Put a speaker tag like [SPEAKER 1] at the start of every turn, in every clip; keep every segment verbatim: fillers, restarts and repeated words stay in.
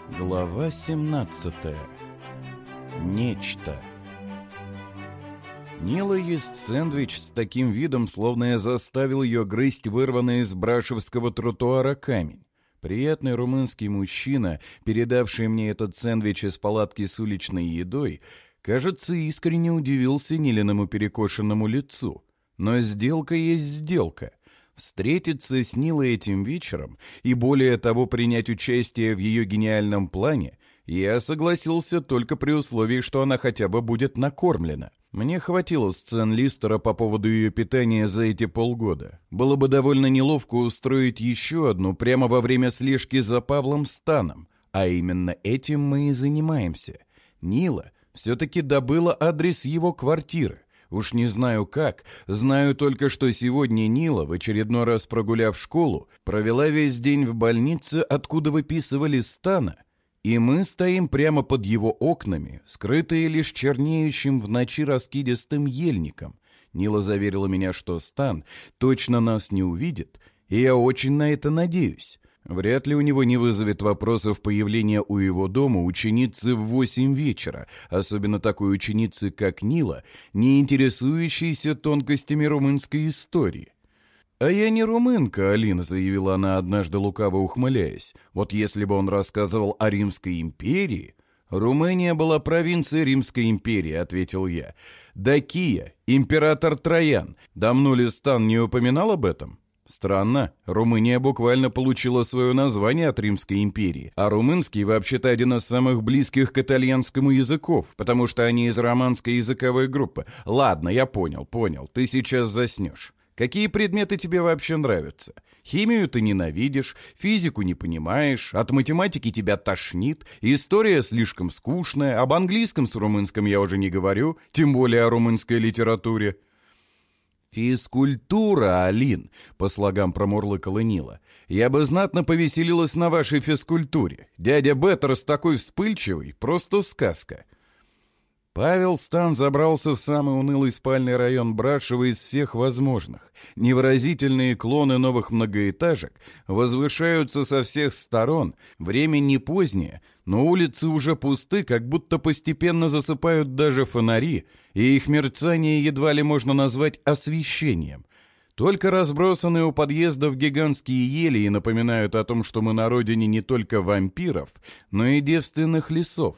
[SPEAKER 1] Глава семнадцатая. Нечто. Нила ест сэндвич с таким видом, словно я заставил ее грызть вырванный из брашевского тротуара камень. Приятный румынский мужчина, передавший мне этот сэндвич из палатки с уличной едой, кажется, искренне удивился Нилиному перекошенному лицу. Но сделка есть сделка. Встретиться с Нилой этим вечером и, более того, принять участие в ее гениальном плане я согласился только при условии, что она хотя бы будет накормлена. Мне хватило сцен Листера по поводу ее питания за эти полгода. Было бы довольно неловко устроить еще одну прямо во время слежки за Павлом Станом, а именно этим мы и занимаемся. Нила все-таки добыла адрес его квартиры. Уж не знаю как, знаю только, что сегодня Нила, в очередной раз прогуляв школу, провела весь день в больнице, откуда выписывали Стана, и мы стоим прямо под его окнами, скрытые лишь чернеющим в ночи раскидистым ельником. Нила заверила меня, что Стан точно нас не увидит, и я очень на это надеюсь. Вряд ли у него не вызовет вопросов появления у его дома ученицы в восемь вечера, особенно такой ученицы, как Нила, не интересующейся тонкостями румынской истории. «А я не румынка, Алина», — заявила она однажды, лукаво ухмыляясь. «Вот если бы он рассказывал о Римской империи...» «Румыния была провинцией Римской империи», — ответил я. «Дакия, император Троян. Давно ли Стан не упоминал об этом?» Странно, Румыния буквально получила свое название от Римской империи, а румынский вообще-то один из самых близких к итальянскому языков, потому что они из романской языковой группы. Ладно, я понял, понял, ты сейчас заснешь. Какие предметы тебе вообще нравятся? Химию ты ненавидишь, физику не понимаешь, от математики тебя тошнит, история слишком скучная, об английском с румынском я уже не говорю, тем более о румынской литературе. «Физкультура, Алин», — по слогам промурлыкала Нила. «Я бы знатно повеселилась на вашей физкультуре. Дядя Беттерс такой вспыльчивый, просто сказка». Павел Стан забрался в самый унылый спальный район Брашева из всех возможных. Невыразительные клоны новых многоэтажек возвышаются со всех сторон. Время не позднее, но улицы уже пусты, как будто постепенно засыпают даже фонари, и их мерцание едва ли можно назвать освещением. Только разбросанные у подъездов гигантские ели и напоминают о том, что мы на родине не только вампиров, но и девственных лесов.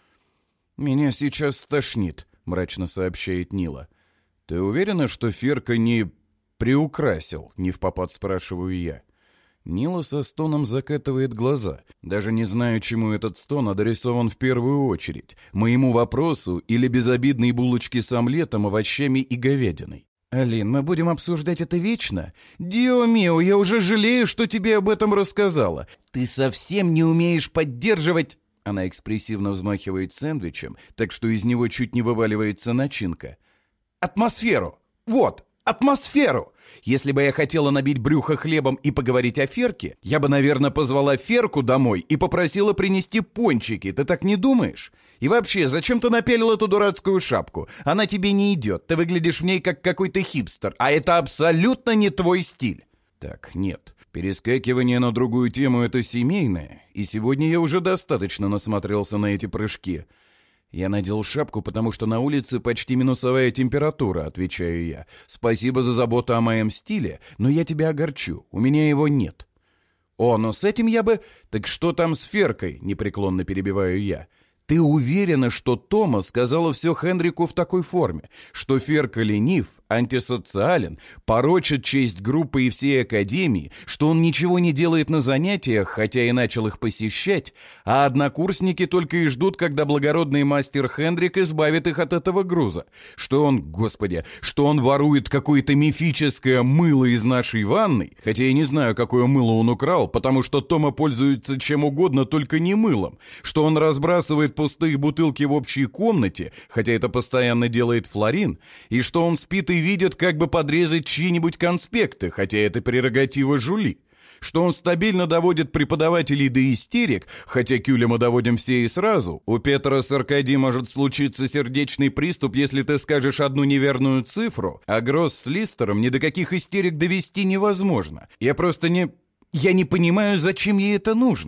[SPEAKER 1] «Меня сейчас стошнит», — мрачно сообщает Нила. «Ты уверена, что Ферка не приукрасил?» — невпопад спрашиваю я. Нила со стоном закатывает глаза. Даже не знаю, чему этот стон адресован в первую очередь. Моему вопросу или безобидной булочке с омлетом, овощами и говядиной. «Алин, мы будем обсуждать это вечно? Дио мио, я уже жалею, что тебе об этом рассказала. Ты совсем не умеешь поддерживать...» Она экспрессивно взмахивает сэндвичем, так что из него чуть не вываливается начинка. «Атмосферу! Вот, атмосферу! Если бы я хотела набить брюхо хлебом и поговорить о Ферке, я бы, наверное, позвала Ферку домой и попросила принести пончики. Ты так не думаешь? И вообще, зачем ты напялил эту дурацкую шапку? Она тебе не идет, ты выглядишь в ней как какой-то хипстер, а это абсолютно не твой стиль». Так, нет, перескакивание на другую тему — это семейное, и сегодня я уже достаточно насмотрелся на эти прыжки. Я надел шапку, потому что на улице почти минусовая температура, отвечаю я. Спасибо за заботу о моем стиле, но я тебя огорчу, у меня его нет. О, но с этим я бы... Так что там с Феркой, непреклонно перебиваю я. Ты уверена, что Тома сказала все Хенрику в такой форме, что Ферка ленив, антисоциален, порочит честь группы и всей академии, что он ничего не делает на занятиях, хотя и начал их посещать, а однокурсники только и ждут, когда благородный мастер Хенрик избавит их от этого груза, что он, господи, что он ворует какое-то мифическое мыло из нашей ванной, хотя я не знаю, какое мыло он украл, потому что Тома пользуется чем угодно, только не мылом, что он разбрасывает пустые бутылки в общей комнате, хотя это постоянно делает Флорин, и что он спит и видит, как бы подрезать чьи-нибудь конспекты, хотя это прерогатива Жули, что он стабильно доводит преподавателей до истерик, хотя Кюля мы доводим все и сразу. У Петра с Аркадией может случиться сердечный приступ, если ты скажешь одну неверную цифру, а Гросс с Листером ни до каких истерик довести невозможно. Я просто не... Я не понимаю, зачем ей это нужно. В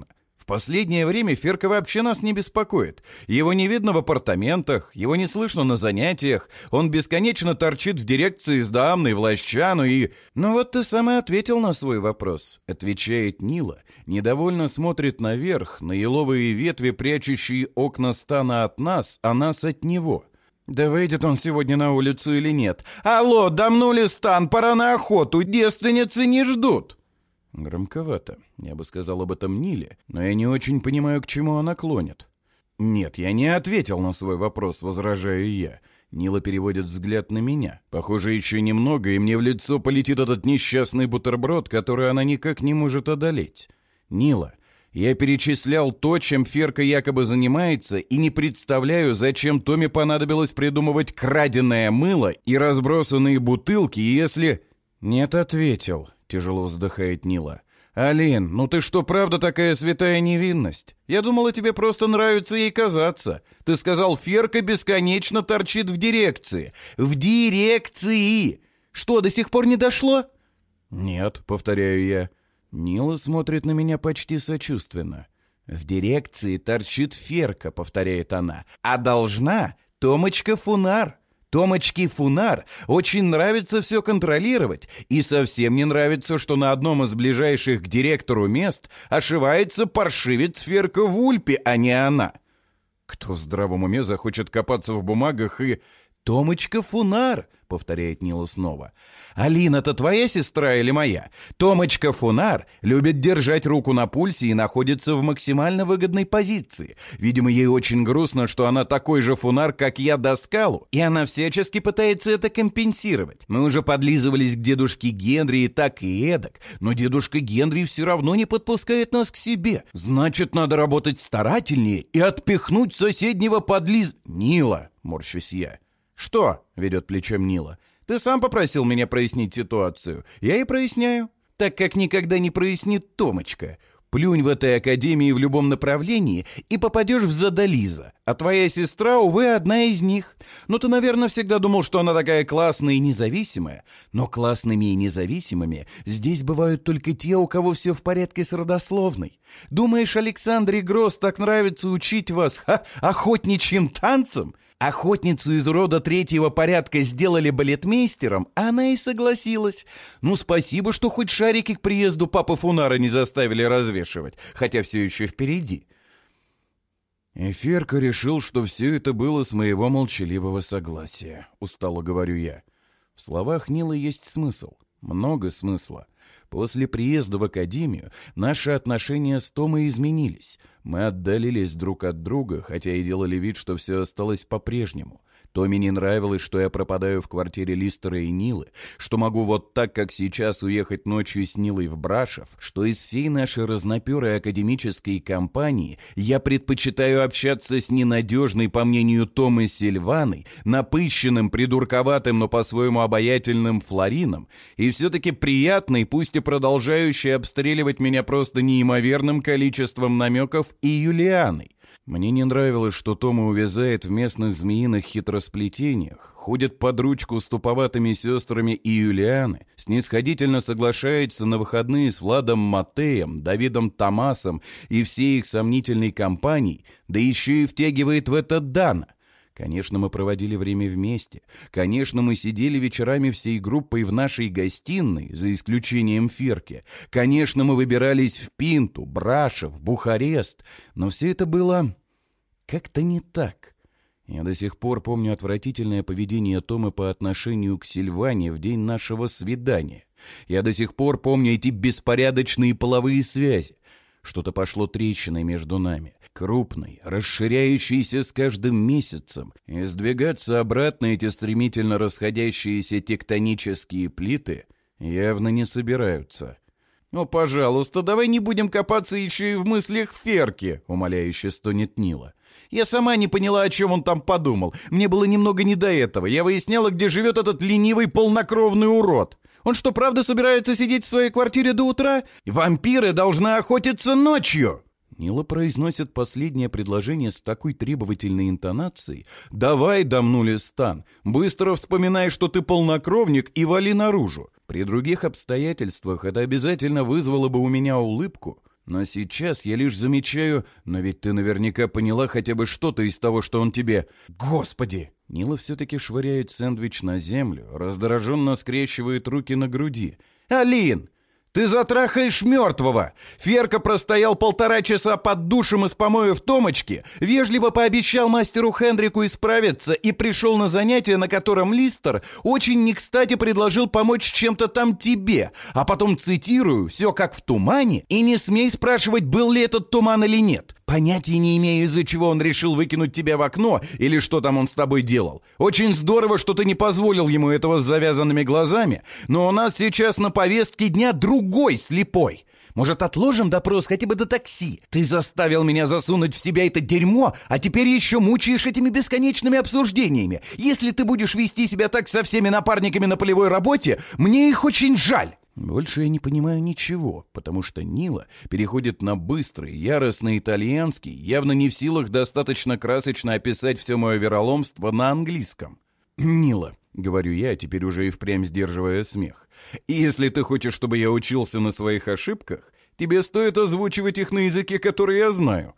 [SPEAKER 1] последнее время Ферка вообще нас не беспокоит. Его не видно в апартаментах, его не слышно на занятиях, он бесконечно торчит в дирекции с дамной, влащану и... Ну вот ты сам и ответил на свой вопрос, отвечает Нила, недовольно смотрит наверх, на еловые ветви, прячущие окна стана от нас, а нас от него. Да выйдет он сегодня на улицу или нет? Алло, дамнули стан, пора на охоту, девственницы не ждут. Громковато. Я бы сказал об этом Ниле, но я не очень понимаю, к чему она клонит. Нет, я не ответил на свой вопрос, возражаю я. Нила переводит взгляд на меня. Похоже, еще немного, и мне в лицо полетит этот несчастный бутерброд, который она никак не может одолеть. Нила, я перечислял то, чем Ферка якобы занимается, и не представляю, зачем Томе понадобилось придумывать краденое мыло и разбросанные бутылки, если... Нет, ответил. Тяжело вздыхает Нила. «Алин, ну ты что, правда такая святая невинность? Я думала, тебе просто нравится ей казаться. Ты сказал, Ферка бесконечно торчит в дирекции. В дирекции! Что, до сих пор не дошло?» «Нет», — повторяю я. Нила смотрит на меня почти сочувственно. «В дирекции торчит Ферка», — повторяет она. «А должна Томочка Фунар». Томочке Фунар очень нравится все контролировать, и совсем не нравится, что на одном из ближайших к директору мест ошивается паршивец Ферка Вульпи, а не она. Кто в здравом уме захочет копаться в бумагах и... «Томочка Фунар», — повторяет Нила снова. «Алина, это твоя сестра или моя? Томочка Фунар любит держать руку на пульсе и находится в максимально выгодной позиции. Видимо, ей очень грустно, что она такой же Фунар, как я, Доскалу, и она всячески пытается это компенсировать. Мы уже подлизывались к дедушке Генри и так и эдак, но дедушка Генри все равно не подпускает нас к себе. Значит, надо работать старательнее и отпихнуть соседнего подлиз...» «Нила», — морщусь я. «Что?» — ведет плечом Нила. «Ты сам попросил меня прояснить ситуацию. Я и проясняю. Так как никогда не прояснит Томочка. Плюнь в этой академии в любом направлении и попадешь в задолиза. А твоя сестра, увы, одна из них. Ну, ты, наверное, всегда думал, что она такая классная и независимая. Но классными и независимыми здесь бывают только те, у кого все в порядке с родословной. Думаешь, Александре Гросс так нравится учить вас ха, охотничьим танцам? Охотницу из рода третьего порядка сделали балетмейстером, а она и согласилась. Ну, спасибо, что хоть шарики к приезду папы Фунара не заставили развешивать, хотя все еще впереди». И Ферка решил, что все это было с моего молчаливого согласия, устало говорю я. В словах Нилы есть смысл, много смысла. После приезда в академию наши отношения с Томой изменились. Мы отдалились друг от друга, хотя и делали вид, что все осталось по-прежнему. Томе не нравилось, что я пропадаю в квартире Листера и Нилы, что могу вот так, как сейчас, уехать ночью с Нилой в Брашов, что из всей нашей разноперой академической компании я предпочитаю общаться с ненадежной, по мнению Томы, Сильваной, напыщенным, придурковатым, но по-своему обаятельным Флорином, и все-таки приятной, пусть и продолжающей обстреливать меня просто неимоверным количеством намеков, и Юлианой. Мне не нравилось, что Тома увязает в местных змеиных хитросплетениях, ходит под ручку с туповатыми сестрами и Юлианы, снисходительно соглашается на выходные с Владом Матеем, Давидом Томасом и всей их сомнительной компанией, да еще и втягивает в это Дана. Конечно, мы проводили время вместе. Конечно, мы сидели вечерами всей группой в нашей гостиной, за исключением Ферки. Конечно, мы выбирались в Пинту, Брашов, Бухарест. Но все это было как-то не так. Я до сих пор помню отвратительное поведение Томы по отношению к Сильване в день нашего свидания. Я до сих пор помню эти беспорядочные половые связи. Что-то пошло трещиной между нами, крупной, расширяющейся с каждым месяцем, и сдвигаться обратно эти стремительно расходящиеся тектонические плиты явно не собираются. «Ну, пожалуйста, давай не будем копаться еще и в мыслях Ферки», — умоляюще стонет Нила. «Я сама не поняла, о чем он там подумал. Мне было немного не до этого. Я выясняла, где живет этот ленивый полнокровный урод. Он что, правда собирается сидеть в своей квартире до утра? Вампиры должны охотиться ночью!» Нила произносит последнее предложение с такой требовательной интонацией. «Давай, дамнули стан, быстро вспоминай, что ты полнокровник, и вали наружу». При других обстоятельствах это обязательно вызвало бы у меня улыбку, Но сейчас я лишь замечаю... Но ведь ты наверняка поняла хотя бы что-то из того, что он тебе... Господи! Нила все-таки швыряет сэндвич на землю, раздраженно скрещивает руки на груди. «Алин! Ты затрахаешь мертвого! Ферка простоял полтора часа под душем из помоев Томочки, вежливо пообещал мастеру Хендрику исправиться и пришел на занятие, на котором Листер очень не кстати предложил помочь чем-то там тебе, а потом, цитирую, все как в тумане, и не смей спрашивать, был ли этот туман или нет. Понятия не имею, из-за чего он решил выкинуть тебя в окно или что там он с тобой делал. Очень здорово, что ты не позволил ему этого с завязанными глазами, но у нас сейчас на повестке дня другой слепой. Может, отложим допрос хотя бы до такси? Ты заставил меня засунуть в себя это дерьмо, а теперь еще мучаешь этими бесконечными обсуждениями. Если ты будешь вести себя так со всеми напарниками на полевой работе, мне их очень жаль». Больше я не понимаю ничего, потому что Нила переходит на быстрый, яростный итальянский, явно не в силах достаточно красочно описать все мое вероломство на английском. «Нила», — говорю я, теперь уже и впрямь сдерживая смех, «если ты хочешь, чтобы я учился на своих ошибках, тебе стоит озвучивать их на языке, который я знаю».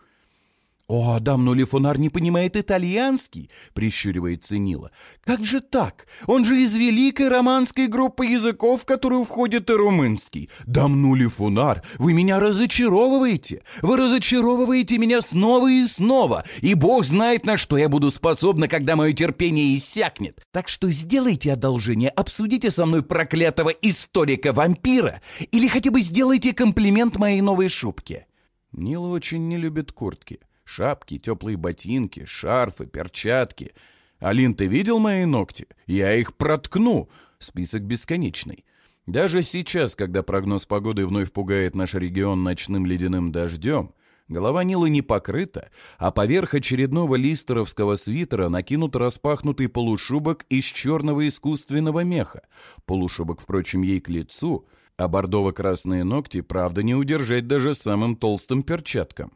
[SPEAKER 1] «О, дамно Лифонар не понимает итальянский», — прищуривается Нила. «Как же так? Он же из великой романской группы языков, в которую входит и румынский. Дамно Лифонар, вы меня разочаровываете. Вы разочаровываете меня снова и снова. И бог знает, на что я буду способна, когда мое терпение иссякнет. Так что сделайте одолжение, обсудите со мной проклятого историка-вампира или хотя бы сделайте комплимент моей новой шубке». Нила очень не любит куртки. Шапки, теплые ботинки, шарфы, перчатки. «Алин, ты видел мои ногти? Я их проткну!» Список бесконечный. Даже сейчас, когда прогноз погоды вновь пугает наш регион ночным ледяным дождем, голова Нилы не покрыта, а поверх очередного листеровского свитера накинут распахнутый полушубок из черного искусственного меха. Полушубок, впрочем, ей к лицу, а бордово-красные ногти, правда, не удержать даже самым толстым перчаткам.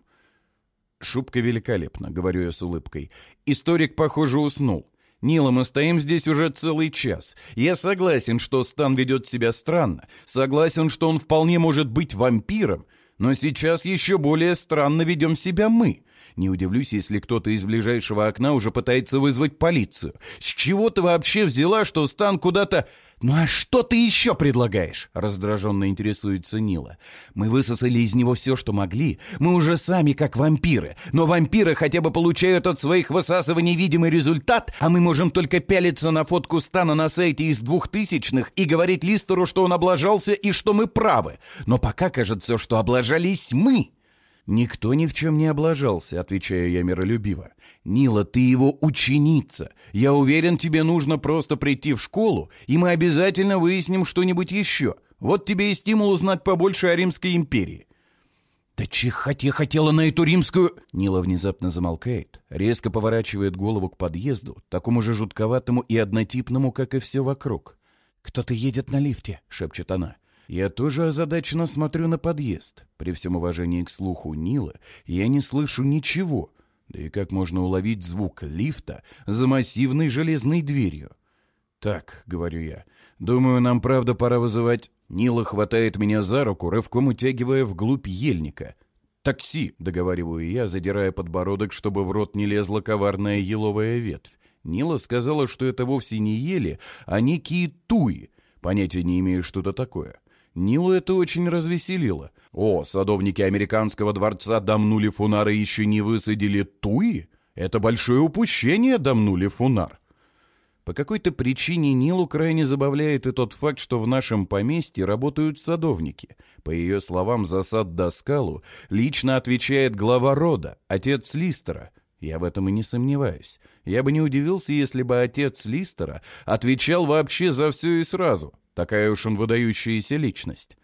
[SPEAKER 1] «Шубка великолепна», — говорю я с улыбкой. «Историк, похоже, уснул. Нила, мы стоим здесь уже целый час. Я согласен, что Стан ведет себя странно. Согласен, что он вполне может быть вампиром. Но сейчас еще более странно ведем себя мы. Не удивлюсь, если кто-то из ближайшего окна уже пытается вызвать полицию. С чего ты вообще взяла, что Стан куда-то... «Ну а что ты еще предлагаешь?» — раздраженно интересуется Нила. «Мы высосали из него все, что могли. Мы уже сами как вампиры. Но вампиры хотя бы получают от своих высасываний видимый результат, а мы можем только пялиться на фотку Стана на сайте из двухтысячных и говорить Листеру, что он облажался и что мы правы. Но пока кажется, что облажались мы». «Никто ни в чем не облажался», — отвечаю я миролюбиво. «Нила, ты его ученица. Я уверен, тебе нужно просто прийти в школу, и мы обязательно выясним что-нибудь еще. Вот тебе и стимул узнать побольше о Римской империи». «Да чихать я хотела на эту римскую...» Нила внезапно замолкает, резко поворачивает голову к подъезду, такому же жутковатому и однотипному, как и все вокруг. «Кто-то едет на лифте», — шепчет она. Я тоже озадаченно смотрю на подъезд. При всем уважении к слуху Нилы я не слышу ничего. Да и как можно уловить звук лифта за массивной железной дверью? «Так», — говорю я, — «думаю, нам правда пора вызывать...» Нила хватает меня за руку, рывком утягивая вглубь ельника. «Такси», — договариваю я, задирая подбородок, чтобы в рот не лезла коварная еловая ветвь. Нила сказала, что это вовсе не ели, а некие туи. Понятия не имею, что это такое. Нилу это очень развеселило. О, садовники американского дворца Дамно Лифонара еще не высадили туи? Это большое упущение, Дамно Лифонар. По какой-то причине Нилу крайне забавляет и тот факт, что в нашем поместье работают садовники. По ее словам, за сад Доскалу лично отвечает глава рода, отец Листера. Я в этом и не сомневаюсь. Я бы не удивился, если бы отец Листера отвечал вообще за все и сразу. Такая уж он выдающаяся личность.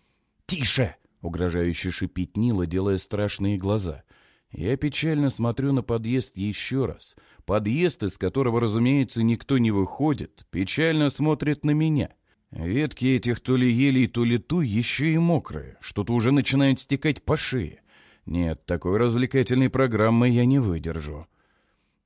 [SPEAKER 1] «Тише!» — угрожающе шипит Нила, делая страшные глаза. Я печально смотрю на подъезд еще раз. Подъезд, из которого, разумеется, никто не выходит, печально смотрит на меня. Ветки этих то ли елей, то ли туй еще и мокрые. Что-то уже начинает стекать по шее. Нет, такой развлекательной программы я не выдержу.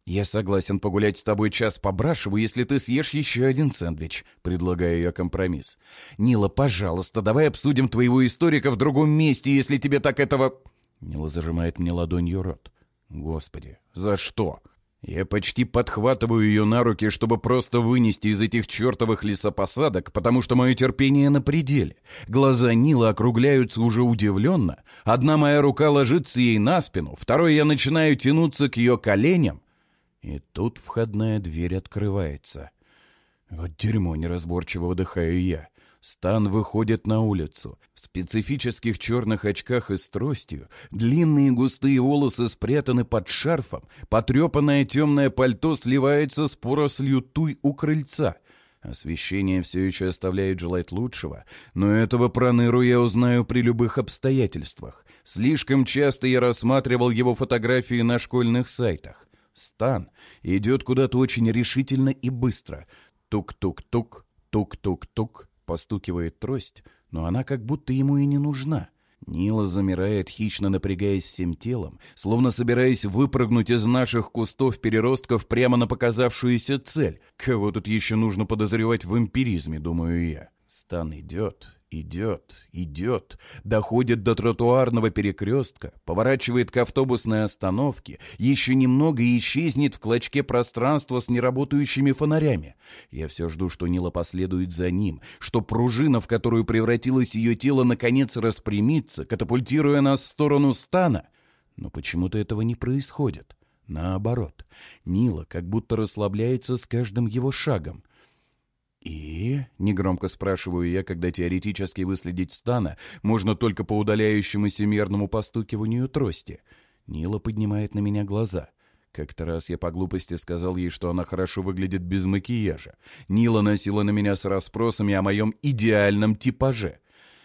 [SPEAKER 1] «Я согласен погулять с тобой час по Брашеву, если ты съешь еще один сэндвич», — предлагаю я компромисс. «Нила, пожалуйста, давай обсудим твоего историка в другом месте, если тебе так этого...» Нила зажимает мне ладонью рот. «Господи, за что?» Я почти подхватываю ее на руки, чтобы просто вынести из этих чертовых лесопосадок, потому что мое терпение на пределе. Глаза Нилы округляются уже удивленно. Одна моя рука ложится ей на спину, второй я начинаю тянуться к ее коленям. И тут входная дверь открывается. Вот дерьмо, неразборчиво выдыхаю я. Стан выходит на улицу. В специфических черных очках и с тростью, длинные густые волосы спрятаны под шарфом, потрепанное темное пальто сливается с порослью туй у крыльца. Освещение все еще оставляет желать лучшего, но этого проныру я узнаю при любых обстоятельствах. Слишком часто я рассматривал его фотографии на школьных сайтах. Стан идет куда-то очень решительно и быстро. Тук-тук-тук, тук-тук-тук. Постукивает трость, но она как будто ему и не нужна. Нила замирает, хищно напрягаясь всем телом, словно собираясь выпрыгнуть из наших кустов переростков прямо на показавшуюся цель. Кого тут еще нужно подозревать в эмпиризме, думаю я. Стан идет, идет, идет, доходит до тротуарного перекрестка, поворачивает к автобусной остановке, еще немного и исчезнет в клочке пространства с неработающими фонарями. Я все жду, что Нила последует за ним, что пружина, в которую превратилось ее тело, наконец распрямится, катапультируя нас в сторону Стана. Но почему-то этого не происходит. Наоборот, Нила как будто расслабляется с каждым его шагом. «И?» — негромко спрашиваю я, когда теоретически выследить Стана можно только по удаляющемуся мерному постукиванию трости. Нила поднимает на меня глаза. Как-то раз я по глупости сказал ей, что она хорошо выглядит без макияжа. Нила носила на меня с расспросами о моем идеальном типаже.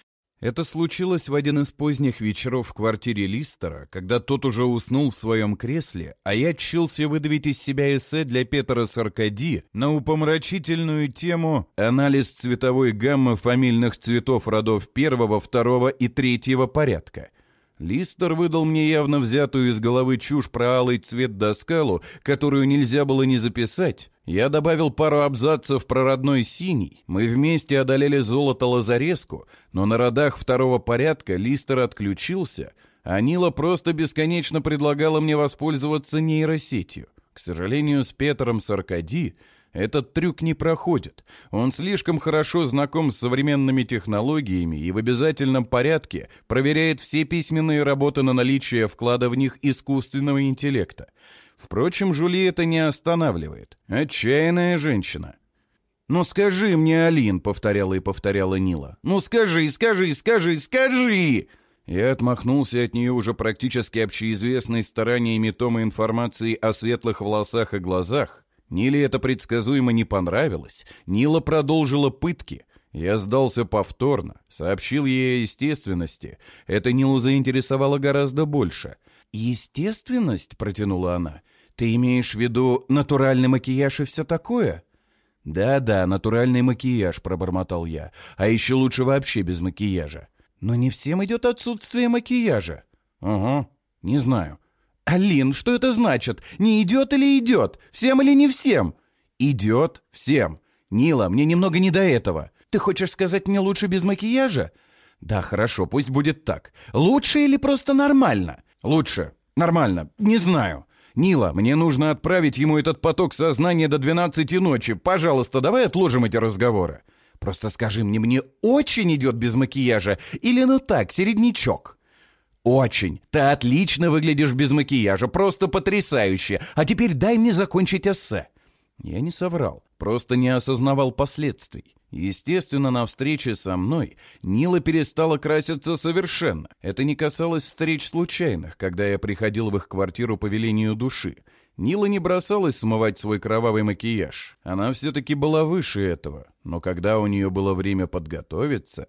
[SPEAKER 1] Это случилось в один из поздних вечеров в квартире Листера, когда тот уже уснул в своем кресле, а я тщился выдавить из себя эссе для Петера Саркади на упомрачительную тему «Анализ цветовой гаммы фамильных цветов родов первого, второго и третьего порядка». Листер выдал мне явно взятую из головы чушь про алый цвет доскалу, которую нельзя было не записать. Я добавил пару абзацев про родной синий. Мы вместе одолели золото-лазареску, но на родах второго порядка Листер отключился, а Нила просто бесконечно предлагала мне воспользоваться нейросетью. К сожалению, с Петером Саркади этот трюк не проходит. Он слишком хорошо знаком с современными технологиями и в обязательном порядке проверяет все письменные работы на наличие вклада в них искусственного интеллекта. Впрочем, Жюли это не останавливает. Отчаянная женщина. «Ну скажи мне, Алин», — повторяла и повторяла Нила. «Ну скажи, скажи, скажи, скажи!» Я отмахнулся от нее уже практически общеизвестной стараниями тома информации о светлых волосах и глазах. Ниле это предсказуемо не понравилось. Нила продолжила пытки. Я сдался повторно, сообщил ей о естественности. Это Нилу заинтересовало гораздо больше. «Естественность?» — протянула она. «Ты имеешь в виду натуральный макияж и все такое?» «Да-да, натуральный макияж», — пробормотал я. «А еще лучше вообще без макияжа». «Но не всем идет отсутствие макияжа». «Угу, не знаю». «Алин, что это значит? Не идет или идет? Всем или не всем?» «Идет всем. Нила, мне немного не до этого. Ты хочешь сказать, мне лучше без макияжа?» «Да, хорошо, пусть будет так. Лучше или просто нормально?» «Лучше. Нормально. Не знаю. Нила, мне нужно отправить ему этот поток сознания до двенадцати ночи. Пожалуйста, давай отложим эти разговоры. Просто скажи мне, мне очень идет без макияжа или ну так, середнячок?» «Очень. Ты отлично выглядишь без макияжа, просто потрясающе. А теперь дай мне закончить эссе». Я не соврал, просто не осознавал последствий. Естественно, на встрече со мной Нила перестала краситься совершенно. Это не касалось встреч случайных, когда я приходил в их квартиру по велению души. Нила не бросалась смывать свой кровавый макияж. Она все-таки была выше этого. Но когда у нее было время подготовиться...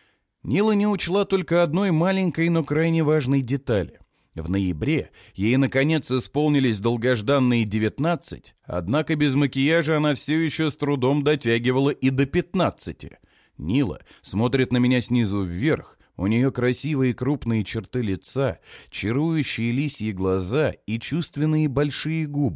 [SPEAKER 1] Нила не учла только одной маленькой, но крайне важной детали. В ноябре ей, наконец, исполнились долгожданные девятнадцать, однако без макияжа она все еще с трудом дотягивала и до пятнадцати. Нила смотрит на меня снизу вверх, у нее красивые крупные черты лица, чарующие лисьи глаза и чувственные большие губы.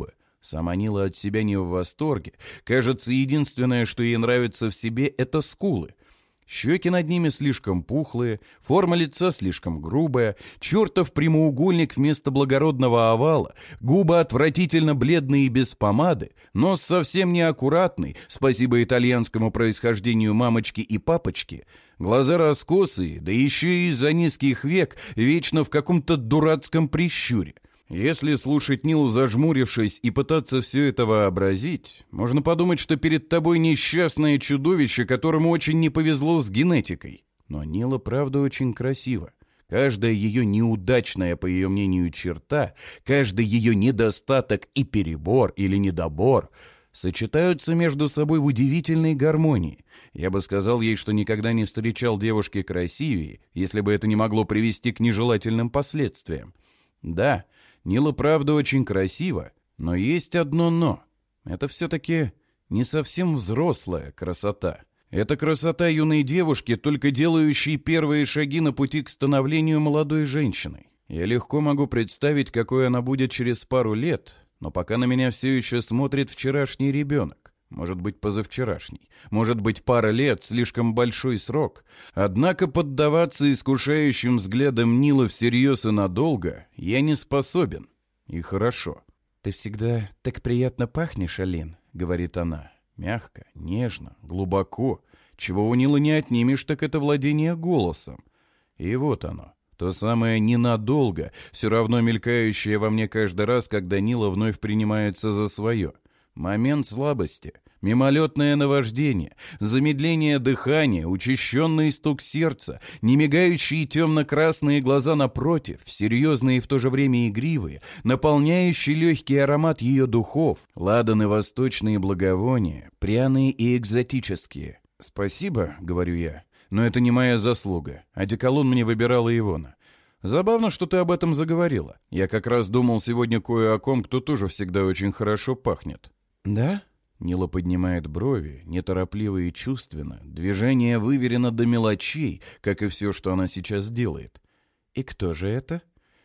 [SPEAKER 1] Сама Нила от себя не в восторге. Кажется, единственное, что ей нравится в себе, это скулы. Щеки над ними слишком пухлые, форма лица слишком грубая, чертов прямоугольник вместо благородного овала, губы отвратительно бледные и без помады, нос совсем неаккуратный, спасибо итальянскому происхождению мамочки и папочки, глаза раскосые, да еще и из-за низких век вечно в каком-то дурацком прищуре. Если слушать Нилу, зажмурившись, и пытаться все это вообразить, можно подумать, что перед тобой несчастное чудовище, которому очень не повезло с генетикой. Но Нила, правда, очень красива. Каждая ее неудачная, по ее мнению, черта, каждый ее недостаток и перебор или недобор сочетаются между собой в удивительной гармонии. Я бы сказал ей, что никогда не встречал девушки красивее, если бы это не могло привести к нежелательным последствиям. Да, Нила, правда, очень красива, но есть одно «но». Это все-таки не совсем взрослая красота. Это красота юной девушки, только делающей первые шаги на пути к становлению молодой женщиной. Я легко могу представить, какой она будет через пару лет, но пока на меня все еще смотрит вчерашний ребенок. Может быть, позавчерашний. Может быть, пара лет — слишком большой срок. Однако поддаваться искушающим взглядам Нилы всерьез и надолго я не способен. И хорошо. «Ты всегда так приятно пахнешь, Алин», — говорит она. Мягко, нежно, глубоко. Чего у Нилы не отнимешь, так это владение голосом. И вот оно. То самое «ненадолго», все равно мелькающее во мне каждый раз, когда Нила вновь принимается за свое. Момент слабости, мимолетное наваждение, замедление дыхания, учащенный стук сердца, немигающие темно-красные глаза напротив, серьезные и в то же время игривые, наполняющий легкий аромат ее духов, ладаны восточные благовония, пряные и экзотические. «Спасибо», — говорю я, — «но это не моя заслуга. Одеколон мне выбирала Ивона. Забавно, что ты об этом заговорила. Я как раз думал сегодня кое о ком, кто тоже всегда очень хорошо пахнет». «Да?» — Нила поднимает брови, неторопливо и чувственно. Движение выверено до мелочей, как и все, что она сейчас делает. «И кто же это?»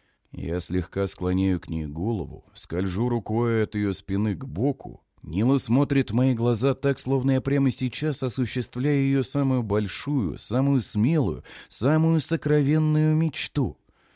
[SPEAKER 1] Я слегка склоняю к ней голову, скольжу рукой от ее спины к боку. Нила смотрит в мои глаза так, словно я прямо сейчас осуществляю ее самую большую, самую смелую, самую сокровенную мечту.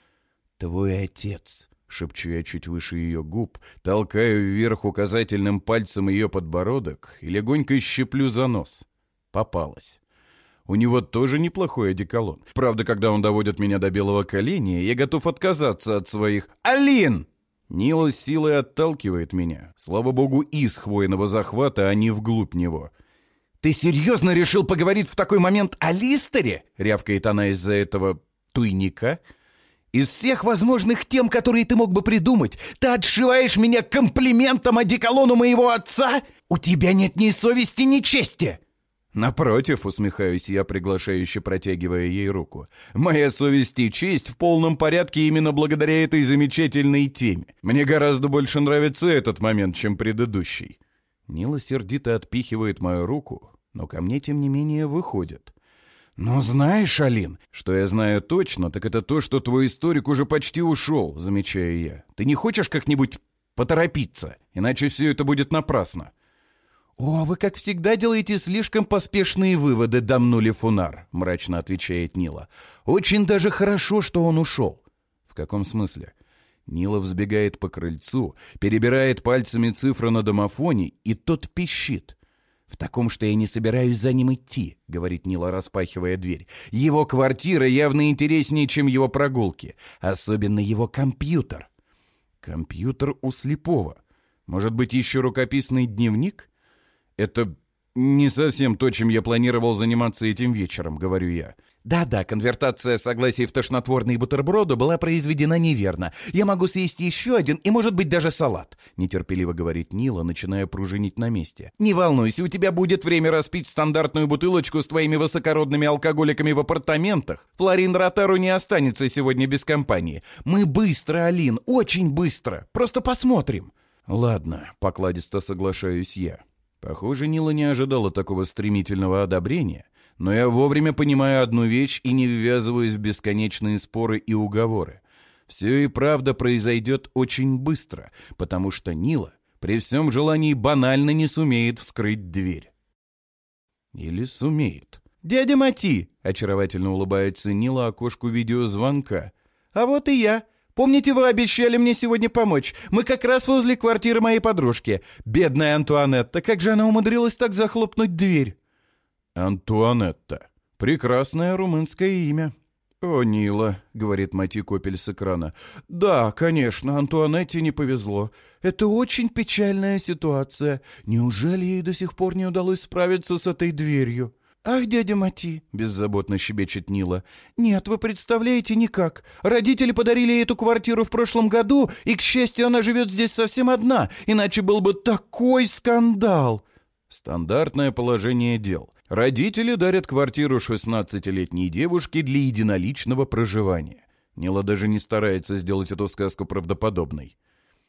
[SPEAKER 1] «Твой отец», — шепчу я чуть выше ее губ, толкаю вверх указательным пальцем ее подбородок и легонько щеплю за нос. Попалась. У него тоже неплохой одеколон. Правда, когда он доводит меня до белого коленя, я готов отказаться от своих «Алин!». Нила с силой отталкивает меня. Слава богу, из хвойного захвата, а не вглубь него. «Ты серьезно решил поговорить в такой момент о Листере?» — рявкает она из-за этого туйника. «Из всех возможных тем, которые ты мог бы придумать, ты отшиваешь меня комплиментом одеколону моего отца? У тебя нет ни совести, ни чести!» «Напротив», — усмехаюсь я, приглашающе протягивая ей руку, «моя совесть и честь в полном порядке именно благодаря этой замечательной теме. Мне гораздо больше нравится этот момент, чем предыдущий». Нила сердито отпихивает мою руку, но ко мне, тем не менее, выходит. «Ну, знаешь, Алин, что я знаю точно, так это то, что твой историк уже почти ушел», — замечаю я. «Ты не хочешь как-нибудь поторопиться, иначе все это будет напрасно». «О, вы, как всегда, делаете слишком поспешные выводы, дамнули Фунар», — мрачно отвечает Нила. «Очень даже хорошо, что он ушел». «В каком смысле?» Нила взбегает по крыльцу, перебирает пальцами цифры на домофоне, и тот пищит. «В таком, что я не собираюсь за ним идти», — говорит Нила, распахивая дверь. «Его квартира явно интереснее, чем его прогулки. Особенно его компьютер». «Компьютер у слепого. Может быть, еще рукописный дневник?» «Это не совсем то, чем я планировал заниматься этим вечером», — говорю я. «Да-да, конвертация согласий в тошнотворные бутерброды была произведена неверно. Я могу съесть еще один и, может быть, даже салат», — нетерпеливо говорит Нила, начиная пружинить на месте. «Не волнуйся, у тебя будет время распить стандартную бутылочку с твоими высокородными алкоголиками в апартаментах. Флорин Ротару не останется сегодня без компании. Мы быстро, Алин, очень быстро. Просто посмотрим». «Ладно», — покладисто соглашаюсь я. Похоже, Нила не ожидала такого стремительного одобрения, но я вовремя понимаю одну вещь и не ввязываюсь в бесконечные споры и уговоры. Все и правда произойдет очень быстро, потому что Нила При всем желании банально не сумеет вскрыть дверь. Или сумеет. «Дядя Мати!» — очаровательно улыбается Нила окошку видеозвонка. «А вот и я. Помните, вы обещали мне сегодня помочь? Мы как раз возле квартиры моей подружки. Бедная Антуанетта, как же она умудрилась так захлопнуть дверь?» «Антуанетта. Прекрасное румынское имя». «О, Нила», — говорит Мати Копель с экрана. «Да, конечно, Антуанетте не повезло. Это очень печальная ситуация. Неужели ей до сих пор не удалось справиться с этой дверью?» «Ах, дядя Мати», — беззаботно щебечет Нила. «Нет, вы представляете, никак. Родители подарили ей эту квартиру в прошлом году, и, к счастью, она живет здесь совсем одна, иначе был бы такой скандал». Стандартное положение дел. Родители дарят квартиру шестнадцатилетней девушке для единоличного проживания. Нила даже не старается сделать эту сказку правдоподобной.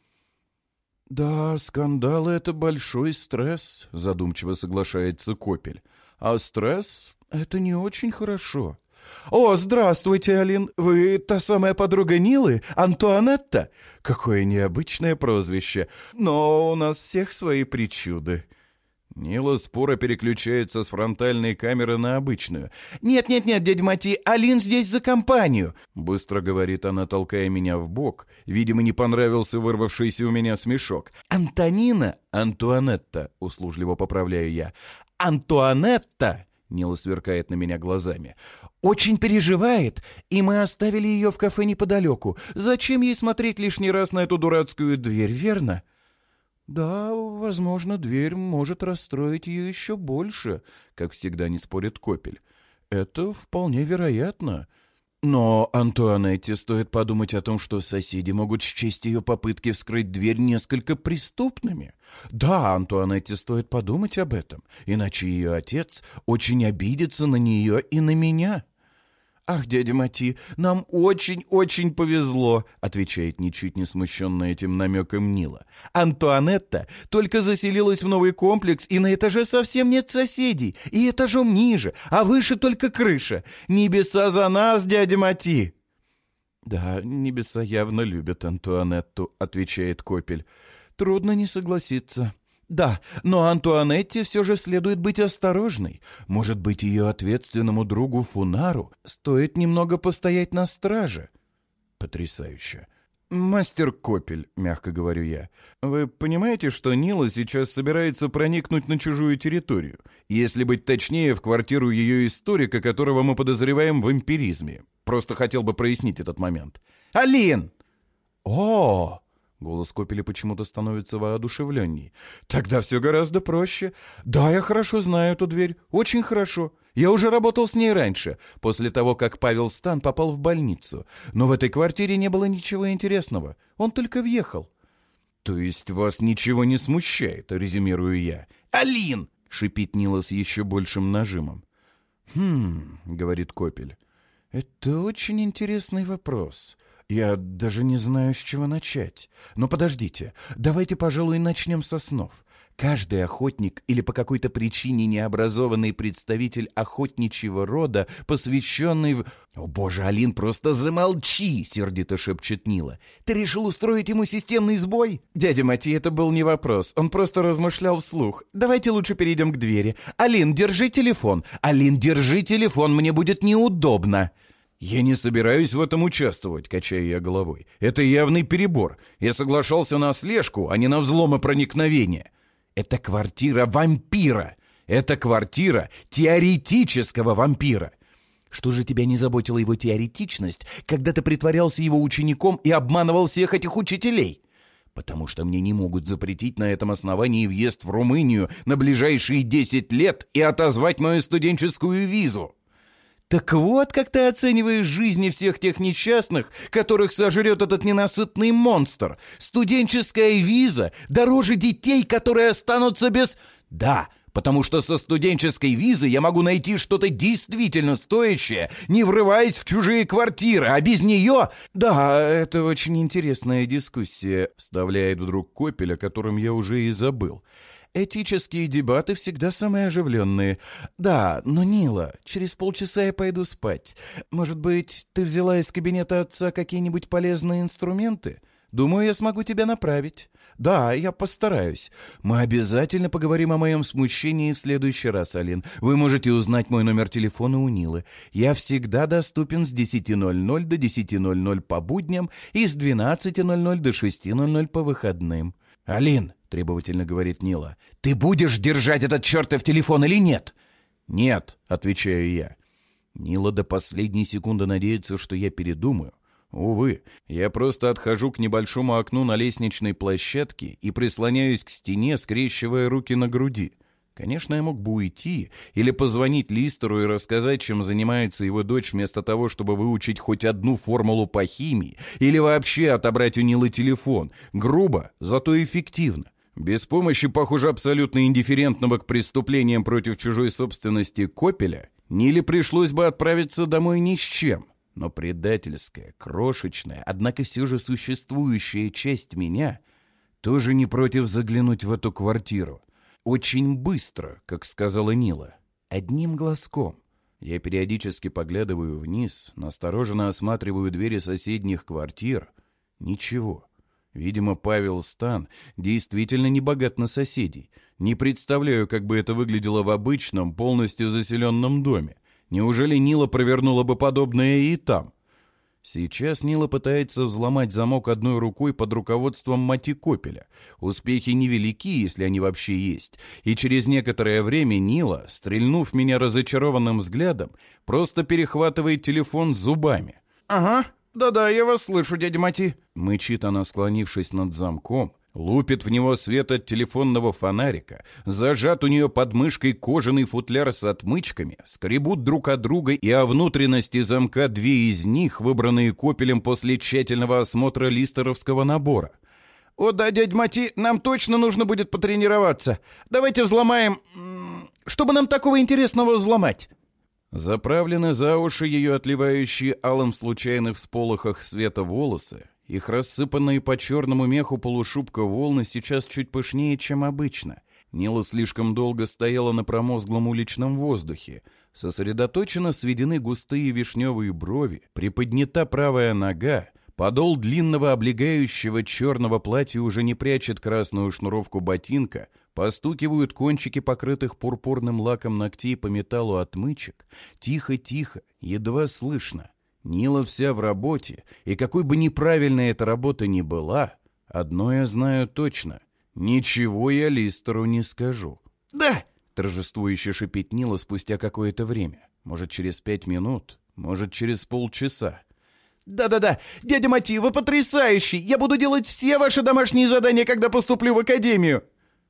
[SPEAKER 1] «Да, скандалы — это большой стресс», — задумчиво соглашается Копель. «А стресс — это не очень хорошо». «О, здравствуйте, Алин! Вы та самая подруга Нилы, Антуанетта? Какое необычное прозвище! Но у нас всех свои причуды». Нила споро переключается с фронтальной камеры на обычную. «Нет-нет-нет, дядя Мати, Алин здесь за компанию!» Быстро говорит она, толкая меня в бок. Видимо, не понравился вырвавшийся у меня смешок. «Антонина, Антуанетта», услужливо поправляю я. «Антуанетта», Нила сверкает на меня глазами, «очень переживает, и мы оставили ее в кафе неподалеку. Зачем ей смотреть лишний раз на эту дурацкую дверь, верно?» «Да, возможно, дверь может расстроить ее еще больше», — как всегда не спорит Копель. «Это вполне вероятно. Но Антуанетте стоит подумать о том, что соседи могут счесть ее попытки вскрыть дверь несколько преступными. Да, Антуанетте стоит подумать об этом, иначе ее отец очень обидится на нее и на меня». «Ах, дядя Мати, нам очень-очень повезло», — отвечает ничуть не смущенная этим намеком Нила. «Антуанетта только заселилась в новый комплекс, и на этаже совсем нет соседей, и этажом ниже, а выше только крыша. Небеса за нас, дядя Мати!» «Да, небеса явно любят Антуанетту», — отвечает Копель. «Трудно не согласиться». «Да, но Антуанетте все же следует быть осторожной. Может быть, ее ответственному другу Фунару стоит немного постоять на страже?» «Потрясающе. Мастер Копель», — мягко говорю я, — «вы понимаете, что Нила сейчас собирается проникнуть на чужую территорию? Если быть точнее, в квартиру ее историка, которого мы подозреваем в вампиризме. Просто хотел бы прояснить этот момент». «Алин!» «О!» Голос Копеля почему-то становится воодушевленней. «Тогда все гораздо проще. Да, я хорошо знаю эту дверь. Очень хорошо. Я уже работал с ней раньше, после того, как Павел Стан попал в больницу. Но в этой квартире не было ничего интересного. Он только въехал». «То есть вас ничего не смущает?» — резюмирую я. «Алин!» — шипит Нила с еще большим нажимом. «Хм...» — говорит Копель. «Это очень интересный вопрос. Я даже не знаю, с чего начать. Но подождите, давайте, пожалуй, начнем со снов. Каждый охотник или по какой-то причине необразованный представитель охотничьего рода, посвященный в... «О боже, Алин, просто замолчи!» — сердито шепчет Нила. «Ты решил устроить ему системный сбой?» «Дядя Мати, это был не вопрос. Он просто размышлял вслух. Давайте лучше перейдем к двери. Алин, держи телефон. Алин, держи телефон, мне будет неудобно». «Я не собираюсь в этом участвовать», — качаю я головой. «Это явный перебор. Я соглашался на слежку, а не на взлом и проникновение. Это квартира вампира. Это квартира теоретического вампира. Что же тебя не заботила его теоретичность, когда ты притворялся его учеником и обманывал всех этих учителей? Потому что мне не могут запретить на этом основании въезд в Румынию на ближайшие десять лет и отозвать мою студенческую визу». «Так вот, как ты оцениваешь жизни всех тех несчастных, которых сожрет этот ненасытный монстр. Студенческая виза дороже детей, которые останутся без...» «Да, потому что со студенческой визой я могу найти что-то действительно стоящее, не врываясь в чужие квартиры, а без нее...» «Да, это очень интересная дискуссия», — вставляет вдруг Копель, о котором я уже и забыл. «Этические дебаты всегда самые оживленные. Да, но, Нила, через полчаса я пойду спать. Может быть, ты взяла из кабинета отца какие-нибудь полезные инструменты? Думаю, я смогу тебя направить. Да, я постараюсь. Мы обязательно поговорим о моем смущении в следующий раз, Алин. Вы можете узнать мой номер телефона у Нилы. Я всегда доступен с десяти ноль-ноль до десяти ноль-ноль по будням и с двенадцати ноль-ноль до шести ноль-ноль по выходным. Алин, требовательно говорит Нила, ты будешь держать этот чертов телефон или нет? Нет, отвечаю я. Нила до последней секунды надеется, что я передумаю. Увы, я просто отхожу к небольшому окну на лестничной площадке и прислоняюсь к стене, скрещивая руки на груди. Конечно, я мог бы уйти или позвонить Листеру и рассказать, чем занимается его дочь, вместо того, чтобы выучить хоть одну формулу по химии, или вообще отобрать у Нилы телефон. Грубо, зато эффективно. Без помощи, похоже, абсолютно индифферентного к преступлениям против чужой собственности Копеля, Ниле пришлось бы отправиться домой ни с чем. Но предательская, крошечная, однако все же существующая часть меня тоже не против заглянуть в эту квартиру. Очень быстро, как сказала Нила, одним глазком. Я периодически поглядываю вниз, настороженно осматриваю двери соседних квартир. Ничего. Видимо, Павел Стан действительно не богат на соседей. Не представляю, как бы это выглядело в обычном, полностью заселенном доме. Неужели Нила провернула бы подобное и там? Сейчас Нила пытается взломать замок одной рукой под руководством Мати Копеля. Успехи невелики, если они вообще есть. И через некоторое время Нила, стрельнув меня разочарованным взглядом, просто перехватывает телефон зубами. «Ага, да-да, я вас слышу, дядя Мати», — мычит она, склонившись над замком. Лупит в него свет от телефонного фонарика, зажат у нее под мышкой кожаный футляр с отмычками, скребут друг от друга, и о внутренности замка две из них, выбранные Копелем после тщательного осмотра листеровского набора. «О да, дядь Мати, нам точно нужно будет потренироваться. Давайте взломаем... Что бы нам такого интересного взломать?» Заправлены за уши ее отливающие алым в случайных всполохах света волосы. Их рассыпанные по черному меху полушубка волны сейчас чуть пышнее, чем обычно. Нила слишком долго стояла на промозглом уличном воздухе. Сосредоточенно сведены густые вишневые брови, приподнята правая нога, подол длинного облегающего черного платья уже не прячет красную шнуровку ботинка, постукивают кончики покрытых пурпурным лаком ногтей по металлу отмычек. Тихо-тихо, едва слышно. Нила вся в работе, и какой бы неправильной эта работа ни была, одно я знаю точно — ничего я Листеру не скажу. «Да!» — торжествующе шипит Нила спустя какое-то время. Может, через пять минут, может, через полчаса. «Да-да-да, дядя Мати, вы потрясающий! Я буду делать все ваши домашние задания, когда поступлю в академию!»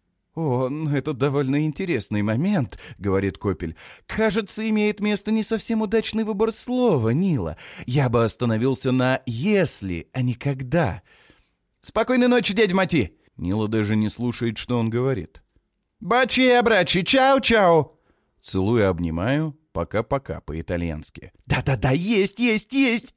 [SPEAKER 1] «О, это довольно интересный момент», — говорит Копель. «Кажется, имеет место не совсем удачный выбор слова, Нила. Я бы остановился на «если», а не «когда». «Спокойной ночи, дядя Мати!» Нила даже не слушает, что он говорит. «Бачи-абрачи, чао-чао!» Целую и обнимаю, пока-пока по-итальянски. «Да-да-да, есть, есть, есть!»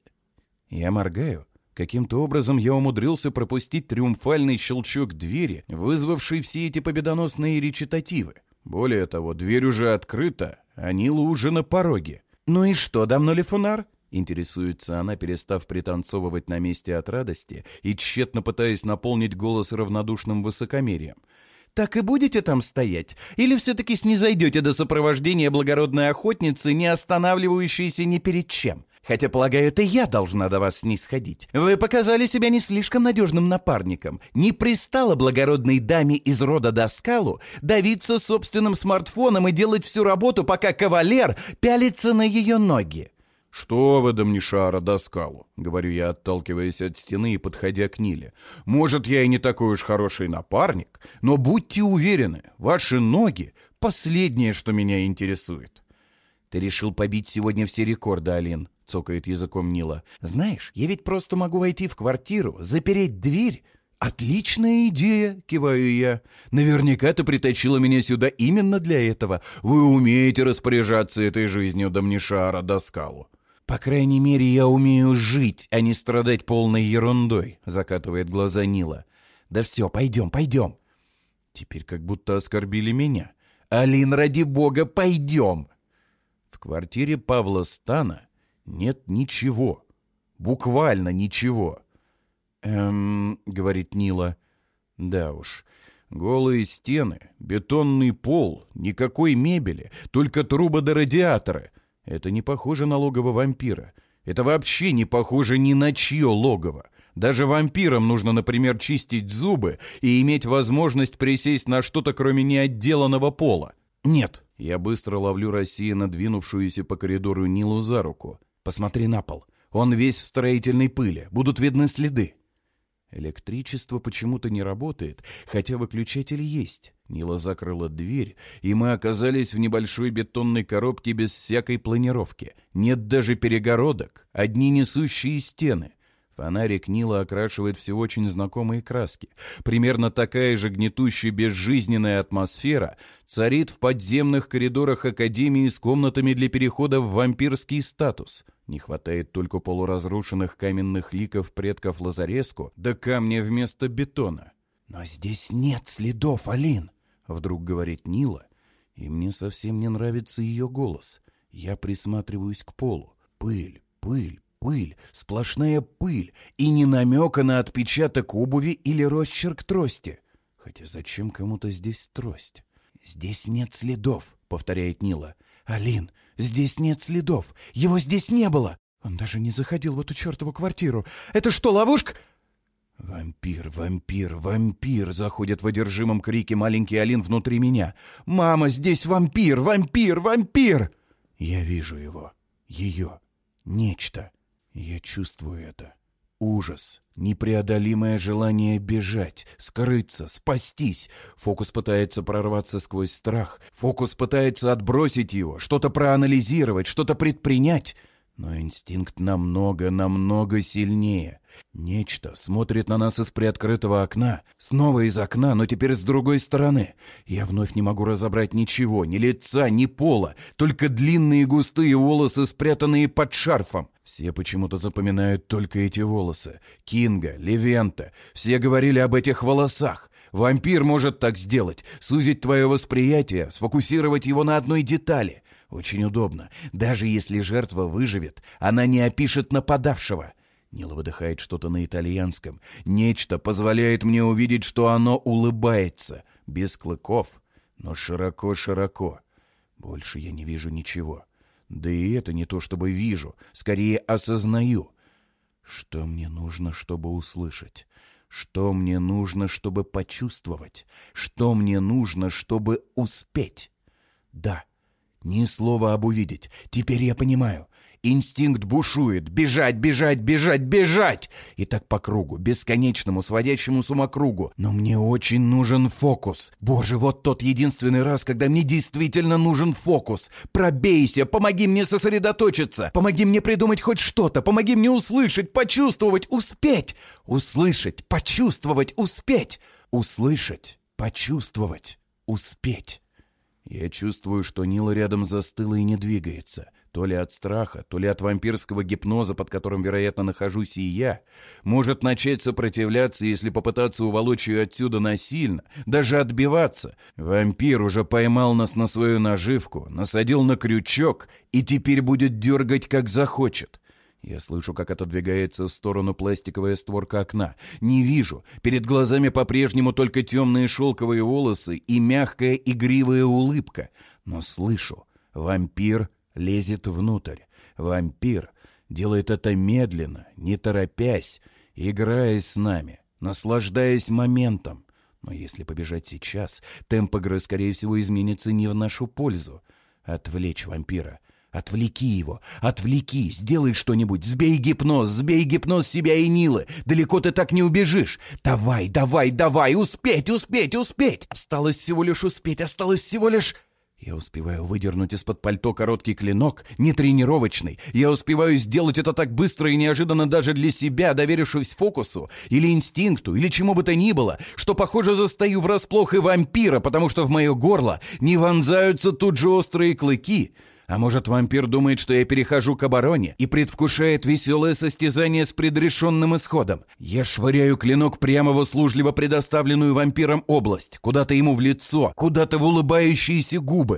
[SPEAKER 1] Я моргаю. Каким-то образом я умудрился пропустить триумфальный щелчок двери, вызвавший все эти победоносные речитативы. Более того, дверь уже открыта, а Нила уже на пороге. «Ну и что, дамно ли фунар?» — интересуется она, перестав пританцовывать на месте от радости и тщетно пытаясь наполнить голос равнодушным высокомерием. «Так и будете там стоять? Или все-таки снизойдете до сопровождения благородной охотницы, не останавливающейся ни перед чем? Хотя, полагаю, это я должна до вас снисходить. Вы показали себя не слишком надежным напарником. Не пристало благородной даме из рода Доскалу давиться собственным смартфоном и делать всю работу, пока кавалер пялится на ее ноги». «Что вы, Домнишара, Доскалу?» — говорю я, отталкиваясь от стены и подходя к Ниле. «Может, я и не такой уж хороший напарник, но будьте уверены, ваши ноги — последнее, что меня интересует». «Ты решил побить сегодня все рекорды, Алин», — цокает языком Нила. «Знаешь, я ведь просто могу войти в квартиру, запереть дверь». «Отличная идея», — киваю я. «Наверняка ты притащила меня сюда именно для этого. Вы умеете распоряжаться этой жизнью, Домнишара Доскалу». «По крайней мере, я умею жить, а не страдать полной ерундой», — закатывает глаза Нила. «Да все, пойдем, пойдем». Теперь как будто оскорбили меня. «Алин, ради бога, пойдем». В квартире Павла Стана нет ничего. Буквально ничего. «Эм...» — говорит Нила. «Да уж, голые стены, бетонный пол, никакой мебели, только трубы до радиатора. Это не похоже на логово вампира. Это вообще не похоже ни на чье логово. Даже вампирам нужно, например, чистить зубы и иметь возможность присесть на что-то, кроме неотделанного пола. Нет». Я быстро ловлю рассеянно двинувшуюся по коридору Нилу за руку. «Посмотри на пол. Он весь в строительной пыли. Будут видны следы». Электричество почему-то не работает, хотя выключатель есть. Нила закрыла дверь, и мы оказались в небольшой бетонной коробке без всякой планировки. Нет даже перегородок, одни несущие стены. Фонарик Нила окрашивает все очень знакомые краски. Примерно такая же гнетущая безжизненная атмосфера царит в подземных коридорах Академии с комнатами для перехода в вампирский статус. Не хватает только полуразрушенных каменных ликов предков Лазареску, да камня вместо бетона. «Но здесь нет следов, Алин!» — вдруг говорит Нила, и мне совсем не нравится ее голос. Я присматриваюсь к полу. Пыль, пыль, пыль, сплошная пыль, и ни намека на отпечаток обуви или росчерк трости. Хотя зачем кому-то здесь трость? «Здесь нет следов», — повторяет Нила. «Алин, здесь нет следов. Его здесь не было. Он даже не заходил в эту чертову квартиру. Это что, ловушка?» «Вампир, вампир, вампир!» — заходит в одержимом крике маленький Алин внутри меня. «Мама, здесь вампир, вампир, вампир!» Я вижу его, ее, нечто. Я чувствую это. Ужас, непреодолимое желание бежать, скрыться, спастись. Фокус пытается прорваться сквозь страх. Фокус пытается отбросить его, что-то проанализировать, что-то предпринять. Но инстинкт намного, намного сильнее. Нечто смотрит на нас из приоткрытого окна. Снова из окна, но теперь с другой стороны. Я вновь не могу разобрать ничего, ни лица, ни пола. Только длинные густые волосы, спрятанные под шарфом. Все почему-то запоминают только эти волосы. Кинга, Левента. Все говорили об этих волосах. Вампир может так сделать. Сузить твое восприятие, сфокусировать его на одной детали. Очень удобно. Даже если жертва выживет, она не опишет нападавшего. Нила выдыхает что-то на итальянском. Нечто позволяет мне увидеть, что оно улыбается. Без клыков, но широко-широко. Больше я не вижу ничего. Да и это не то, чтобы вижу. Скорее осознаю. Что мне нужно, чтобы услышать? Что мне нужно, чтобы почувствовать? Что мне нужно, чтобы успеть? Да. Ни слова об увидеть. Теперь я понимаю. Инстинкт бушует. Бежать, бежать, бежать, бежать! И так по кругу, бесконечному, сводящему с ума кругу. Но мне очень нужен фокус. Боже, вот тот единственный раз, когда мне действительно нужен фокус. Пробейся, помоги мне сосредоточиться. Помоги мне придумать хоть что-то. Помоги мне услышать, почувствовать, успеть. Услышать, почувствовать, успеть. Услышать, почувствовать, успеть. Я чувствую, что Нила рядом застыла и не двигается. То ли от страха, то ли от вампирского гипноза, под которым, вероятно, нахожусь и я. Может начать сопротивляться, если попытаться уволочь ее отсюда насильно, даже отбиваться. Вампир уже поймал нас на свою наживку, насадил на крючок и теперь будет дергать, как захочет. Я слышу, как отодвигается в сторону пластиковая створка окна. Не вижу. Перед глазами по-прежнему только темные шелковые волосы и мягкая игривая улыбка. Но слышу. Вампир лезет внутрь. Вампир делает это медленно, не торопясь, играя с нами, наслаждаясь моментом. Но если побежать сейчас, темп игры, скорее всего, изменится не в нашу пользу. Отвлечь вампира. Отвлеки его, отвлеки, сделай что-нибудь, сбей гипноз, сбей гипноз себя и Нилы. Далеко ты так не убежишь. Давай, давай, давай, успеть, успеть, успеть. Осталось всего лишь успеть, осталось всего лишь... Я успеваю выдернуть из-под пальто короткий клинок, не тренировочный. Я успеваю сделать это так быстро и неожиданно даже для себя, доверившись фокусу, или инстинкту, или чему бы то ни было, что, похоже, застаю врасплох и вампира, потому что в мое горло не вонзаются тут же острые клыки. А может, вампир думает, что я перехожу к обороне и предвкушает веселое состязание с предрешенным исходом. Я швыряю клинок прямо в услужливо предоставленную вампиром область, куда-то ему в лицо, куда-то в улыбающиеся губы.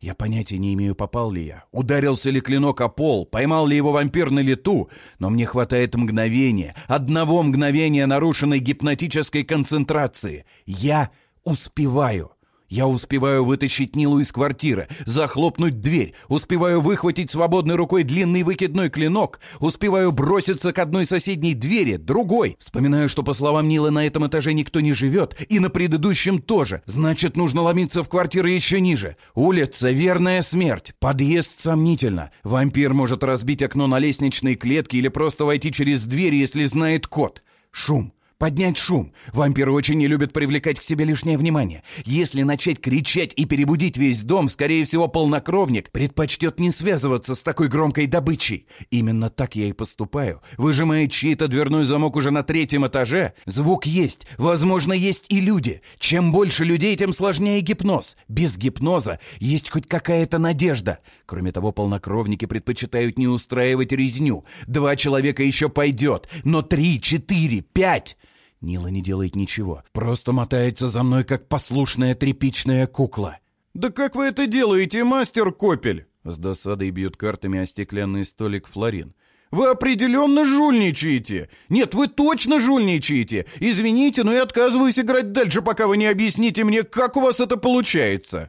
[SPEAKER 1] Я понятия не имею, попал ли я, ударился ли клинок о пол, поймал ли его вампир на лету, но мне хватает мгновения, одного мгновения нарушенной гипнотической концентрации. Я успеваю. Я успеваю вытащить Нилу из квартиры, захлопнуть дверь, успеваю выхватить свободной рукой длинный выкидной клинок, успеваю броситься к одной соседней двери, другой. Вспоминаю, что, по словам Нилы, на этом этаже никто не живет, и на предыдущем тоже. Значит, нужно ломиться в квартиру еще ниже. Улица — верная смерть. Подъезд сомнительно. Вампир может разбить окно на лестничной клетке или просто войти через дверь, если знает код. Шум. Поднять шум. Вампиры очень не любят привлекать к себе лишнее внимание. Если начать кричать и перебудить весь дом, скорее всего, полнокровник предпочтет не связываться с такой громкой добычей. Именно так я и поступаю. Выжимая чей-то дверной замок уже на третьем этаже, звук есть, возможно, есть и люди. Чем больше людей, тем сложнее гипноз. Без гипноза есть хоть какая-то надежда. Кроме того, полнокровники предпочитают не устраивать резню. Два человека еще пойдет, но три, четыре, пять... Нила не делает ничего, просто мотается за мной, как послушная тряпичная кукла. «Да как вы это делаете, мастер Копель?» С досадой бьет картами о стеклянный столик Флорин. «Вы определенно жульничаете! Нет, вы точно жульничаете! Извините, но я отказываюсь играть дальше, пока вы не объясните мне, как у вас это получается!»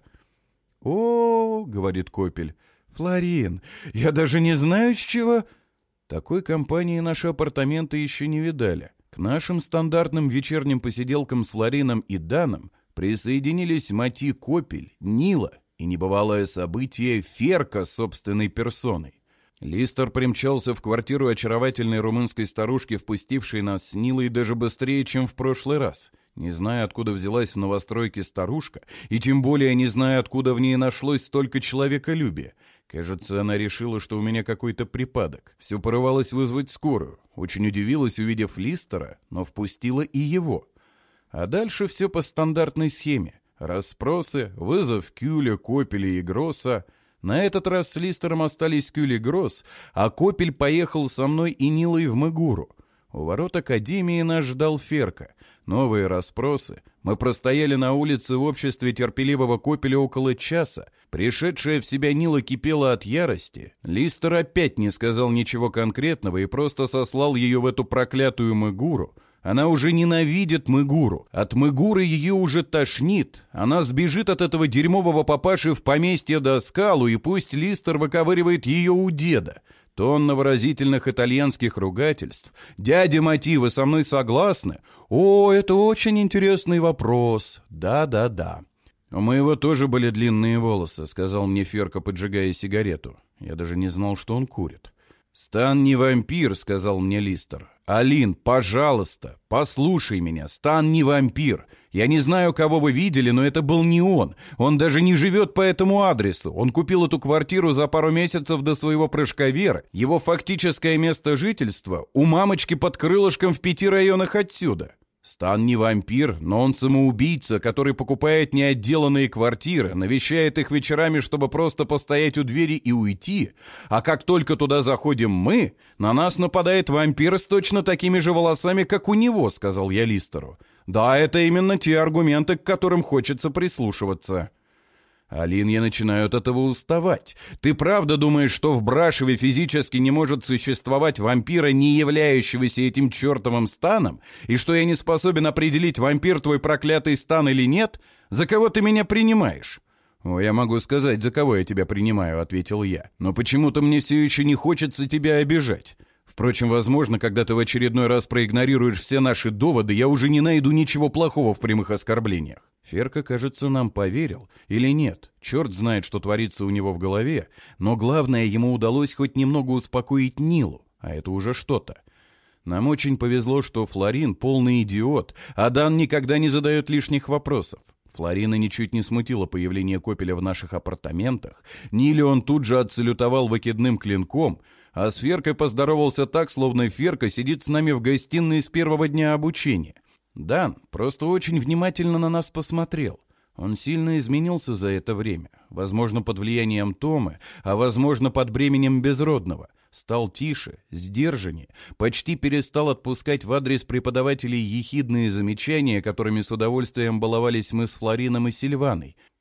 [SPEAKER 1] «О, — говорит Копель, — Флорин, я даже не знаю, с чего...» Такой компании наши апартаменты еще не видали. К нашим стандартным вечерним посиделкам с Флорином и Даном присоединились Мати Копель, Нила и небывалое событие Ферка собственной персоной. Листер примчался в квартиру очаровательной румынской старушки, впустившей нас с Нилой даже быстрее, чем в прошлый раз. Не зная, откуда взялась в новостройке старушка, и тем более не зная, откуда в ней нашлось столько человеколюбия. Кажется, она решила, что у меня какой-то припадок. Все порывалось вызвать скорую. Очень удивилась, увидев Листера, но впустила и его. А дальше все по стандартной схеме. Расспросы, вызов Кюля, Копеля и Гросса. На этот раз с Листером остались Кюль и Гросс, а Копель поехал со мной и Нилой в Мегуру. У ворот академии нас ждал Ферка. Новые расспросы. Мы простояли на улице в обществе терпеливого Копеля около часа. Пришедшая в себя Нила кипела от ярости. Листер опять не сказал ничего конкретного и просто сослал ее в эту проклятую Мегуру. Она уже ненавидит Мегуру. От Мегуры ее уже тошнит. Она сбежит от этого дерьмового папаши в поместье Доскалу, и пусть Листер выковыривает ее у деда. Тонна выразительных итальянских ругательств. «Дядя Мати, вы со мной согласны?» «О, это очень интересный вопрос. Да-да-да». «У моего тоже были длинные волосы», — сказал мне Ферка, поджигая сигарету. Я даже не знал, что он курит. «Стан не вампир», — сказал мне Листер. «Алин, пожалуйста, послушай меня. Стан не вампир. Я не знаю, кого вы видели, но это был не он. Он даже не живет по этому адресу. Он купил эту квартиру за пару месяцев до своего прыжка веры. Его фактическое место жительства у мамочки под крылышком в пяти районах отсюда. Стан не вампир, но он самоубийца, который покупает неотделанные квартиры, навещает их вечерами, чтобы просто постоять у двери и уйти. А как только туда заходим мы, на нас нападает вампир с точно такими же волосами, как у него», — сказал я Листеру. «Да, это именно те аргументы, к которым хочется прислушиваться». «Алин, я начинаю от этого уставать. Ты правда думаешь, что в Брашеве физически не может существовать вампира, не являющегося этим чертовым станом, и что я не способен определить, вампир твой проклятый стан или нет? За кого ты меня принимаешь?» «О, я могу сказать, за кого я тебя принимаю», — ответил я. «Но почему-то мне все еще не хочется тебя обижать. Впрочем, возможно, когда ты в очередной раз проигнорируешь все наши доводы, я уже не найду ничего плохого в прямых оскорблениях». Ферка, кажется, нам поверил. Или нет, черт знает, что творится у него в голове, но главное, ему удалось хоть немного успокоить Нилу, а это уже что-то. Нам очень повезло, что Флорин полный идиот, а Дан никогда не задает лишних вопросов. Флорина ничуть не смутило появление Копеля в наших апартаментах. Ниле он тут же отсалютовал выкидным клинком, а с Феркой поздоровался так, словно Ферка сидит с нами в гостиной с первого дня обучения. Дан просто очень внимательно на нас посмотрел. Он сильно изменился за это время, возможно, под влиянием Томы, а возможно, под бременем безродного. Стал тише, сдержаннее, почти перестал отпускать в адрес преподавателей ехидные замечания, которыми с удовольствием баловались мы с Флорином и Сильваной.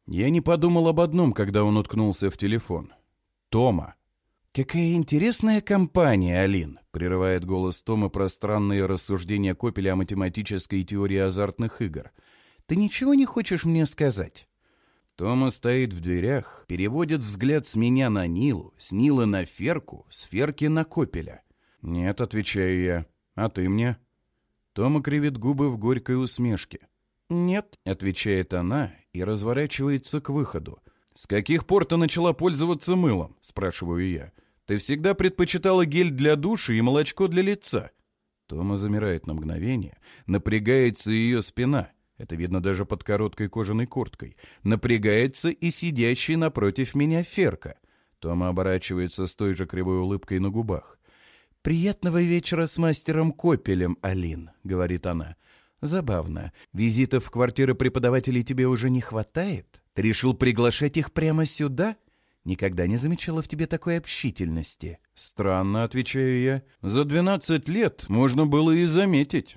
[SPEAKER 1] Я не подумал об одном, когда он уткнулся в телефон. Тома. «Какая интересная компания, Алин», — прерывает голос Тома пространные рассуждения Копеля о математической теории азартных игр. «Ты ничего не хочешь мне сказать?» Тома стоит в дверях, переводит взгляд с меня на Нилу, с Нилы на Ферку, с Ферки на Копеля. «Нет», — отвечаю я, — «а ты мне?» Тома кривит губы в горькой усмешке. «Нет», — отвечает она и разворачивается к выходу. «С каких пор ты начала пользоваться мылом?» — спрашиваю я. «Ты всегда предпочитала гель для душа и молочко для лица». Тома замирает на мгновение, напрягается ее спина. Это видно даже под короткой кожаной курткой. Напрягается и сидящий напротив меня Ферка. Тома оборачивается с той же кривой улыбкой на губах. «Приятного вечера с мастером Копелем, Алин», — говорит она. «Забавно. Визитов в квартиры преподавателей тебе уже не хватает? Ты решил приглашать их прямо сюда? Никогда не замечала в тебе такой общительности». «Странно», — отвечаю я. «За двенадцать лет можно было и заметить».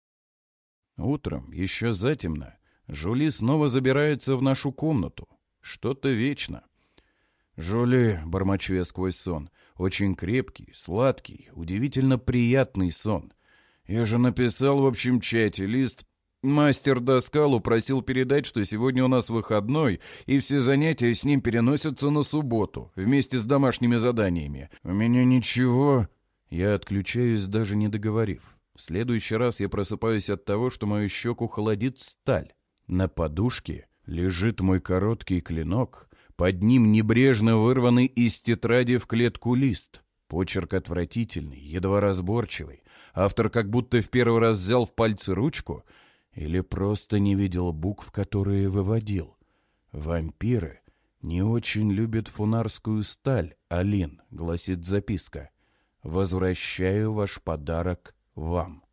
[SPEAKER 1] Утром, еще затемно, Жули снова забирается в нашу комнату. Что-то вечно. «Жули», — бормочу я сквозь сон, — «очень крепкий, сладкий, удивительно приятный сон. Я же написал в общем чате лист. Мастер Доскалу просил передать, что сегодня у нас выходной, и все занятия с ним переносятся на субботу, вместе с домашними заданиями. У меня ничего...» Я отключаюсь, даже не договорив. В следующий раз я просыпаюсь от того, что мою щеку холодит сталь. На подушке лежит мой короткий клинок, под ним небрежно вырванный из тетради в клетку лист. Почерк отвратительный, едва разборчивый. Автор как будто в первый раз взял в пальцы ручку или просто не видел букв, которые выводил. «Вампиры не очень любят фунарскую сталь, Алин», — гласит записка. «Возвращаю ваш подарок вам».